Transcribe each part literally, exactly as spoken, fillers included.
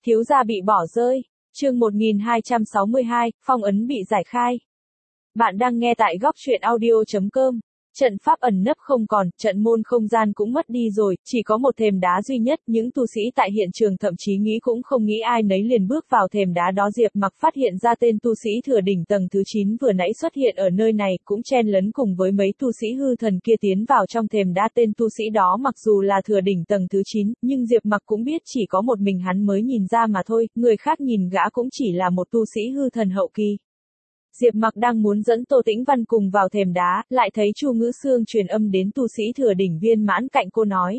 Thiếu gia bị bỏ rơi. Chương một nghìn hai trăm sáu mươi hai, phong ấn bị giải khai. Bạn đang nghe tại góc truyện audio chấm com. Trận pháp ẩn nấp không còn, trận môn không gian cũng mất đi rồi, chỉ có một thềm đá duy nhất, những tu sĩ tại hiện trường thậm chí nghĩ cũng không nghĩ ai nấy liền bước vào thềm đá đó. Diệp Mặc phát hiện ra tên tu sĩ thừa đỉnh tầng thứ chín vừa nãy xuất hiện ở nơi này, cũng chen lấn cùng với mấy tu sĩ hư thần kia tiến vào trong thềm đá. Tên tu sĩ đó mặc dù là thừa đỉnh tầng thứ chín, nhưng Diệp Mặc cũng biết chỉ có một mình hắn mới nhìn ra mà thôi, người khác nhìn gã cũng chỉ là một tu sĩ hư thần hậu kỳ. Diệp Mặc đang muốn dẫn Tô Tĩnh Văn cùng vào thềm đá, lại thấy Chu Ngữ Xương truyền âm đến tu sĩ thừa đỉnh viên mãn cạnh cô nói.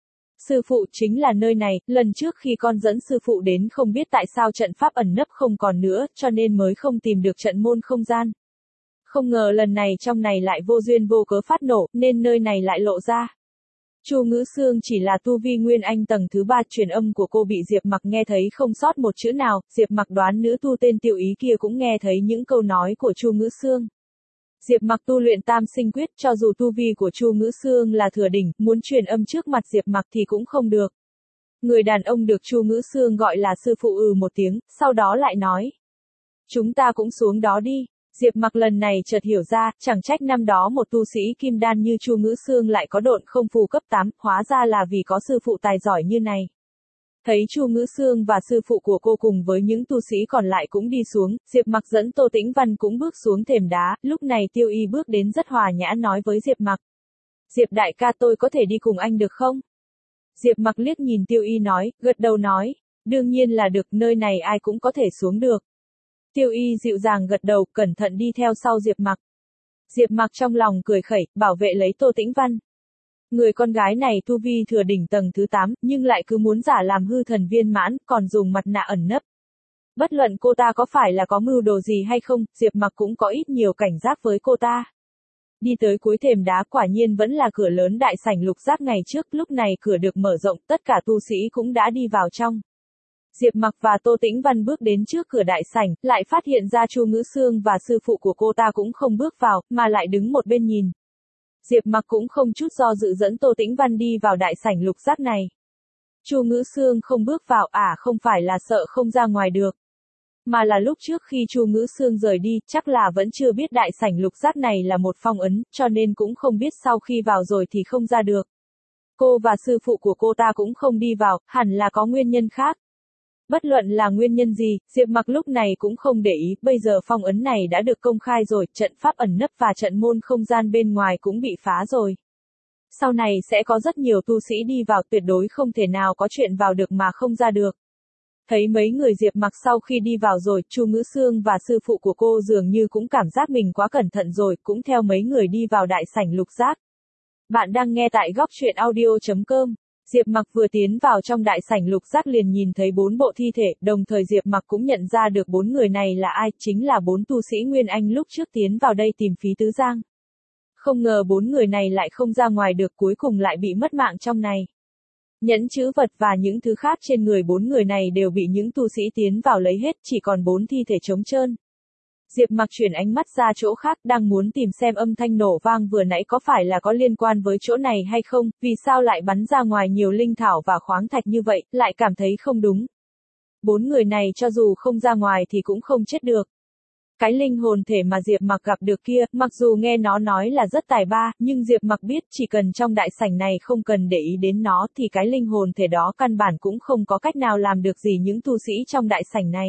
Sư phụ, chính là nơi này, lần trước khi con dẫn sư phụ đến không biết tại sao trận pháp ẩn nấp không còn nữa, cho nên mới không tìm được trận môn không gian. Không ngờ lần này trong này lại vô duyên vô cớ phát nổ, nên nơi này lại lộ ra. Chu Ngữ Xương chỉ là tu vi nguyên anh tầng thứ ba, truyền âm của cô bị Diệp Mặc nghe thấy không sót một chữ nào. Diệp Mặc đoán nữ tu tên Tiểu Ý kia cũng nghe thấy những câu nói của Chu Ngữ Xương. Diệp Mặc tu luyện Tam Sinh Quyết, cho dù tu vi của Chu Ngữ Xương là thừa đỉnh, muốn truyền âm trước mặt Diệp Mặc thì cũng không được. Người đàn ông được Chu Ngữ Xương gọi là sư phụ ừ một tiếng, sau đó lại nói: "Chúng ta cũng xuống đó đi." Diệp Mặc lần này chợt hiểu ra, chẳng trách năm đó một tu sĩ kim đan như Chu Ngữ Xương lại có độn không phù cấp tám, hóa ra là vì có sư phụ tài giỏi như này. Thấy Chu Ngữ Xương và sư phụ của cô cùng với những tu sĩ còn lại cũng đi xuống, Diệp Mặc dẫn Tô Tĩnh Văn cũng bước xuống thềm đá. Lúc này Tiêu Y bước đến rất hòa nhã nói với Diệp Mặc: "Diệp đại ca, tôi có thể đi cùng anh được không?" Diệp Mặc liếc nhìn Tiêu Y nói, gật đầu nói: "Đương nhiên là được, nơi này ai cũng có thể xuống được." Tiêu Y dịu dàng gật đầu, cẩn thận đi theo sau Diệp Mặc. Diệp Mặc trong lòng cười khẩy, bảo vệ lấy Tô Tĩnh Văn. Người con gái này tu vi thừa đỉnh tầng thứ tám, nhưng lại cứ muốn giả làm hư thần viên mãn, còn dùng mặt nạ ẩn nấp. Bất luận cô ta có phải là có mưu đồ gì hay không, Diệp Mặc cũng có ít nhiều cảnh giác với cô ta. Đi tới cuối thềm đá, quả nhiên vẫn là cửa lớn đại sảnh lục giác ngày trước, lúc này cửa được mở rộng, tất cả tu sĩ cũng đã đi vào trong. Diệp Mặc và Tô Tĩnh Văn bước đến trước cửa đại sảnh, lại phát hiện ra Chu Ngữ Xương và sư phụ của cô ta cũng không bước vào, mà lại đứng một bên nhìn. Diệp Mặc cũng không chút do dự dẫn Tô Tĩnh Văn đi vào đại sảnh lục giác này. Chu Ngữ Xương không bước vào, à không phải là sợ không ra ngoài được, mà là lúc trước khi Chu Ngữ Xương rời đi, chắc là vẫn chưa biết đại sảnh lục giác này là một phong ấn, cho nên cũng không biết sau khi vào rồi thì không ra được. Cô và sư phụ của cô ta cũng không đi vào, hẳn là có nguyên nhân khác. Bất luận là nguyên nhân gì, Diệp Mặc lúc này cũng không để ý, bây giờ phong ấn này đã được công khai rồi, trận pháp ẩn nấp và trận môn không gian bên ngoài cũng bị phá rồi. Sau này sẽ có rất nhiều tu sĩ đi vào, tuyệt đối không thể nào có chuyện vào được mà không ra được. Thấy mấy người Diệp Mặc sau khi đi vào rồi, Chu Ngữ Xương và sư phụ của cô dường như cũng cảm giác mình quá cẩn thận rồi, cũng theo mấy người đi vào đại sảnh lục giác. Bạn đang nghe tại góc truyện audio chấm com. Diệp Mặc vừa tiến vào trong đại sảnh lục giác liền nhìn thấy bốn bộ thi thể, đồng thời Diệp Mặc cũng nhận ra được bốn người này là ai, chính là bốn tu sĩ Nguyên Anh lúc trước tiến vào đây tìm Phí Tứ Giang. Không ngờ bốn người này lại không ra ngoài được, cuối cùng lại bị mất mạng trong này. Nhẫn chữ vật và những thứ khác trên người bốn người này đều bị những tu sĩ tiến vào lấy hết, chỉ còn bốn thi thể trống trơn. Diệp Mặc chuyển ánh mắt ra chỗ khác, đang muốn tìm xem âm thanh nổ vang vừa nãy có phải là có liên quan với chỗ này hay không, vì sao lại bắn ra ngoài nhiều linh thảo và khoáng thạch như vậy, lại cảm thấy không đúng. Bốn người này cho dù không ra ngoài thì cũng không chết được. Cái linh hồn thể mà Diệp Mặc gặp được kia, mặc dù nghe nó nói là rất tài ba, nhưng Diệp Mặc biết chỉ cần trong đại sảnh này không cần để ý đến nó thì cái linh hồn thể đó căn bản cũng không có cách nào làm được gì những tu sĩ trong đại sảnh này.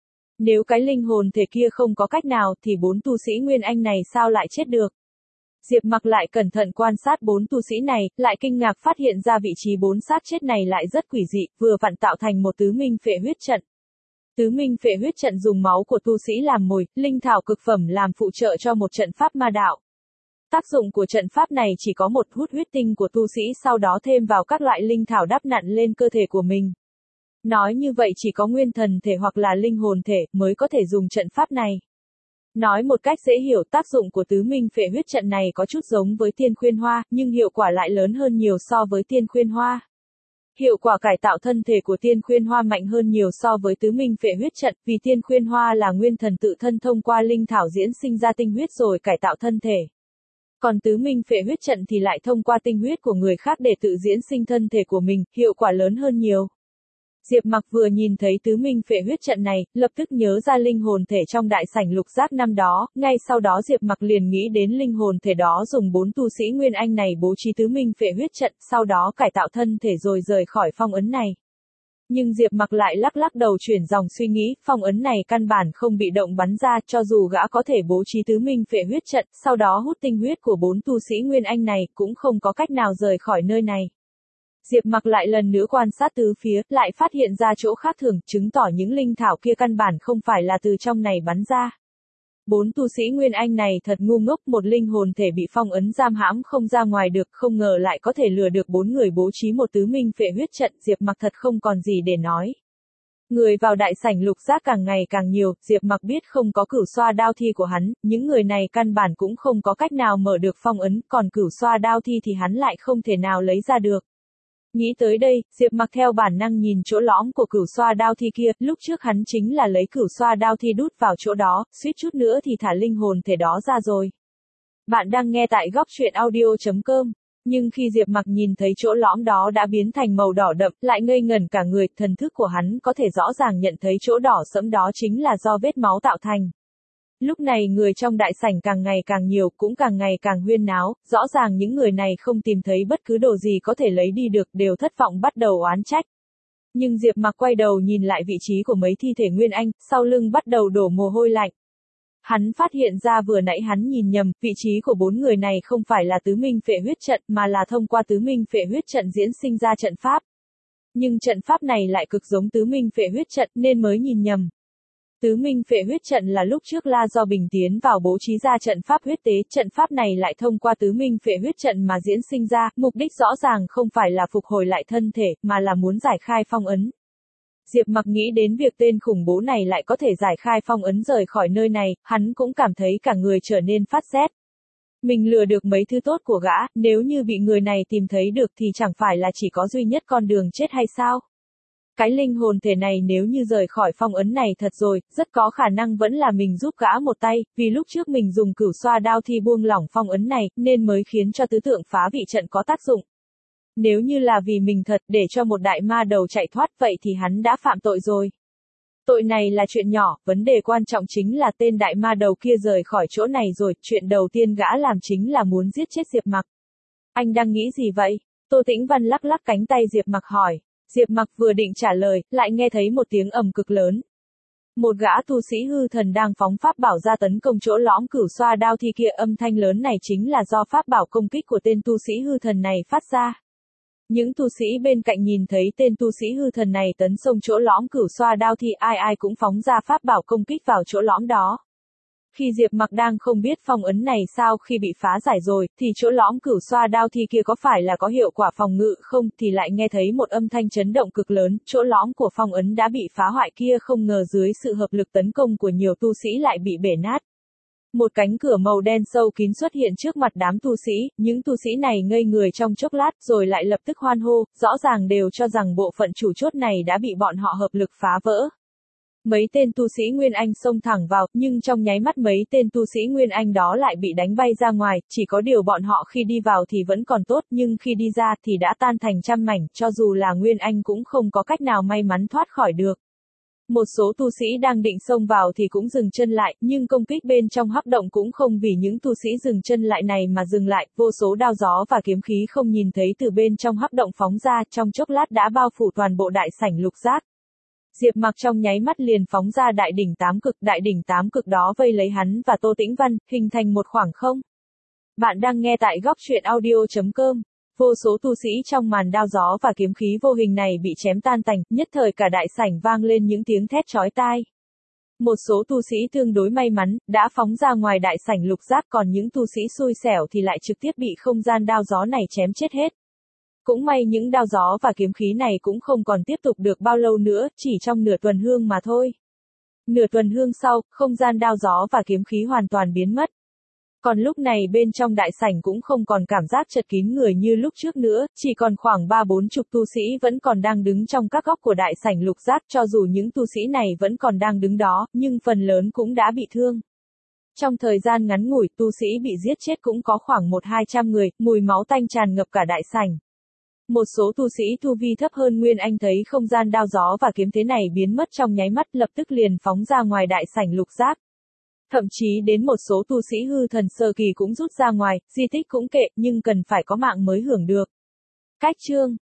Nếu cái linh hồn thể kia không có cách nào thì bốn tu sĩ Nguyên Anh này sao lại chết được? Diệp Mặc lại cẩn thận quan sát bốn tu sĩ này, lại kinh ngạc phát hiện ra vị trí bốn xác chết này lại rất quỷ dị, vừa vặn tạo thành một tứ minh phệ huyết trận. Tứ minh phệ huyết trận dùng máu của tu sĩ làm mồi, linh thảo cực phẩm làm phụ trợ cho một trận pháp ma đạo. Tác dụng của trận pháp này chỉ có một, hút huyết tinh của tu sĩ, sau đó thêm vào các loại linh thảo đắp nặn lên cơ thể của mình. Nói như vậy chỉ có nguyên thần thể hoặc là linh hồn thể mới có thể dùng trận pháp này. Nói một cách dễ hiểu, tác dụng của tứ minh phệ huyết trận này có chút giống với tiên khuyên hoa, nhưng hiệu quả lại lớn hơn nhiều so với tiên khuyên hoa. Hiệu quả cải tạo thân thể của tiên khuyên hoa mạnh hơn nhiều so với tứ minh phệ huyết trận, vì tiên khuyên hoa là nguyên thần tự thân thông qua linh thảo diễn sinh ra tinh huyết rồi cải tạo thân thể. Còn tứ minh phệ huyết trận thì lại thông qua tinh huyết của người khác để tự diễn sinh thân thể của mình, hiệu quả lớn hơn nhiều. Diệp Mặc vừa nhìn thấy tứ minh phệ huyết trận này, lập tức nhớ ra linh hồn thể trong đại sảnh lục giác năm đó, ngay sau đó Diệp Mặc liền nghĩ đến linh hồn thể đó dùng bốn tu sĩ Nguyên Anh này bố trí tứ minh phệ huyết trận, sau đó cải tạo thân thể rồi rời khỏi phong ấn này. Nhưng Diệp Mặc lại lắc lắc đầu chuyển dòng suy nghĩ, phong ấn này căn bản không bị động bắn ra, cho dù gã có thể bố trí tứ minh phệ huyết trận, sau đó hút tinh huyết của bốn tu sĩ Nguyên Anh này, cũng không có cách nào rời khỏi nơi này. Diệp Mặc lại lần nữa quan sát tứ phía, lại phát hiện ra chỗ khác thường, chứng tỏ những linh thảo kia căn bản không phải là từ trong này bắn ra. Bốn tu sĩ Nguyên Anh này thật ngu ngốc, một linh hồn thể bị phong ấn giam hãm không ra ngoài được, không ngờ lại có thể lừa được bốn người bố trí một tứ minh phệ huyết trận, Diệp Mặc thật không còn gì để nói. Người vào đại sảnh lục giác càng ngày càng nhiều, Diệp Mặc biết không có cửu xoa đao thi của hắn, những người này căn bản cũng không có cách nào mở được phong ấn, còn cửu xoa đao thi thì hắn lại không thể nào lấy ra được. Nghĩ tới đây, Diệp Mặc theo bản năng nhìn chỗ lõm của cửu xoa đao thi kia, lúc trước hắn chính là lấy cửu xoa đao thi đút vào chỗ đó, suýt chút nữa thì thả linh hồn thể đó ra rồi. Bạn đang nghe tại góc truyện audio chấm com. Nhưng khi Diệp Mặc nhìn thấy chỗ lõm đó đã biến thành màu đỏ đậm, lại ngây ngẩn cả người, thần thức của hắn có thể rõ ràng nhận thấy chỗ đỏ sẫm đó chính là do vết máu tạo thành. Lúc này người trong đại sảnh càng ngày càng nhiều, cũng càng ngày càng huyên náo, rõ ràng những người này không tìm thấy bất cứ đồ gì có thể lấy đi được, đều thất vọng bắt đầu oán trách. Nhưng Diệp Mặc quay đầu nhìn lại vị trí của mấy thi thể Nguyên Anh, sau lưng bắt đầu đổ mồ hôi lạnh. Hắn phát hiện ra vừa nãy hắn nhìn nhầm, vị trí của bốn người này không phải là tứ minh phệ huyết trận mà là thông qua tứ minh phệ huyết trận diễn sinh ra trận pháp. Nhưng trận pháp này lại cực giống tứ minh phệ huyết trận nên mới nhìn nhầm. Tứ minh phệ huyết trận là lúc trước La Do Bình tiến vào bố trí ra trận pháp huyết tế, trận pháp này lại thông qua tứ minh phệ huyết trận mà diễn sinh ra, mục đích rõ ràng không phải là phục hồi lại thân thể, mà là muốn giải khai phong ấn. Diệp Mặc nghĩ đến việc tên khủng bố này lại có thể giải khai phong ấn rời khỏi nơi này, hắn cũng cảm thấy cả người trở nên phát rét. Mình lừa được mấy thứ tốt của gã, nếu như bị người này tìm thấy được thì chẳng phải là chỉ có duy nhất con đường chết hay sao? Cái linh hồn thể này nếu như rời khỏi phong ấn này thật rồi, rất có khả năng vẫn là mình giúp gã một tay, vì lúc trước mình dùng cửu xoa đao thi buông lỏng phong ấn này, nên mới khiến cho tứ tượng phá vị trận có tác dụng. Nếu như là vì mình thật để cho một đại ma đầu chạy thoát vậy thì hắn đã phạm tội rồi. Tội này là chuyện nhỏ, vấn đề quan trọng chính là tên đại ma đầu kia rời khỏi chỗ này rồi, chuyện đầu tiên gã làm chính là muốn giết chết Diệp Mặc. Anh đang nghĩ gì vậy? Tô Tĩnh Văn lắc lắc cánh tay Diệp Mặc hỏi. Diệp Mặc vừa định trả lời, lại nghe thấy một tiếng ầm cực lớn. Một gã tu sĩ hư thần đang phóng pháp bảo ra tấn công chỗ lõm cửu xoa đao thi kia, âm thanh lớn này chính là do pháp bảo công kích của tên tu sĩ hư thần này phát ra. Những tu sĩ bên cạnh nhìn thấy tên tu sĩ hư thần này tấn công chỗ lõm cửu xoa đao thi, ai ai cũng phóng ra pháp bảo công kích vào chỗ lõm đó. Khi Diệp Mặc đang không biết phong ấn này sau khi bị phá giải rồi, thì chỗ lõm cửu xoa đao thi kia có phải là có hiệu quả phòng ngự không, thì lại nghe thấy một âm thanh chấn động cực lớn, chỗ lõm của phong ấn đã bị phá hoại kia không ngờ dưới sự hợp lực tấn công của nhiều tu sĩ lại bị bể nát. Một cánh cửa màu đen sâu kín xuất hiện trước mặt đám tu sĩ, những tu sĩ này ngây người trong chốc lát rồi lại lập tức hoan hô, rõ ràng đều cho rằng bộ phận chủ chốt này đã bị bọn họ hợp lực phá vỡ. Mấy tên tu sĩ Nguyên Anh xông thẳng vào, nhưng trong nháy mắt mấy tên tu sĩ Nguyên Anh đó lại bị đánh bay ra ngoài, chỉ có điều bọn họ khi đi vào thì vẫn còn tốt, nhưng khi đi ra thì đã tan thành trăm mảnh, cho dù là Nguyên Anh cũng không có cách nào may mắn thoát khỏi được. Một số tu sĩ đang định xông vào thì cũng dừng chân lại, nhưng công kích bên trong hắc động cũng không vì những tu sĩ dừng chân lại này mà dừng lại, vô số đao gió và kiếm khí không nhìn thấy từ bên trong hắc động phóng ra, trong chốc lát đã bao phủ toàn bộ đại sảnh lục giác. Diệp Mặc trong nháy mắt liền phóng ra đại đỉnh tám cực, đại đỉnh tám cực đó vây lấy hắn và Tô Tĩnh Văn, hình thành một khoảng không. Bạn đang nghe tại góc truyện audio chấm com. Vô số tu sĩ trong màn đao gió và kiếm khí vô hình này bị chém tan tành, nhất thời cả đại sảnh vang lên những tiếng thét chói tai. Một số tu sĩ tương đối may mắn, đã phóng ra ngoài đại sảnh lục giác, còn những tu sĩ xui xẻo thì lại trực tiếp bị không gian đao gió này chém chết hết. Cũng may những đao gió và kiếm khí này cũng không còn tiếp tục được bao lâu nữa, chỉ trong nửa tuần hương mà thôi. Nửa tuần hương sau, không gian đao gió và kiếm khí hoàn toàn biến mất. Còn lúc này bên trong đại sảnh cũng không còn cảm giác chật kín người như lúc trước nữa, chỉ còn khoảng ba bốn chục tu sĩ vẫn còn đang đứng trong các góc của đại sảnh lục giác, cho dù những tu sĩ này vẫn còn đang đứng đó, nhưng phần lớn cũng đã bị thương. Trong thời gian ngắn ngủi, tu sĩ bị giết chết cũng có khoảng một hai trăm người, mùi máu tanh tràn ngập cả đại sảnh. Một số tu sĩ tu vi thấp hơn Nguyên Anh thấy không gian đao gió và kiếm thế này biến mất trong nháy mắt, lập tức liền phóng ra ngoài đại sảnh lục giác. Thậm chí đến một số tu sĩ hư thần sơ kỳ cũng rút ra ngoài, di tích cũng kệ, nhưng cần phải có mạng mới hưởng được. Cách chương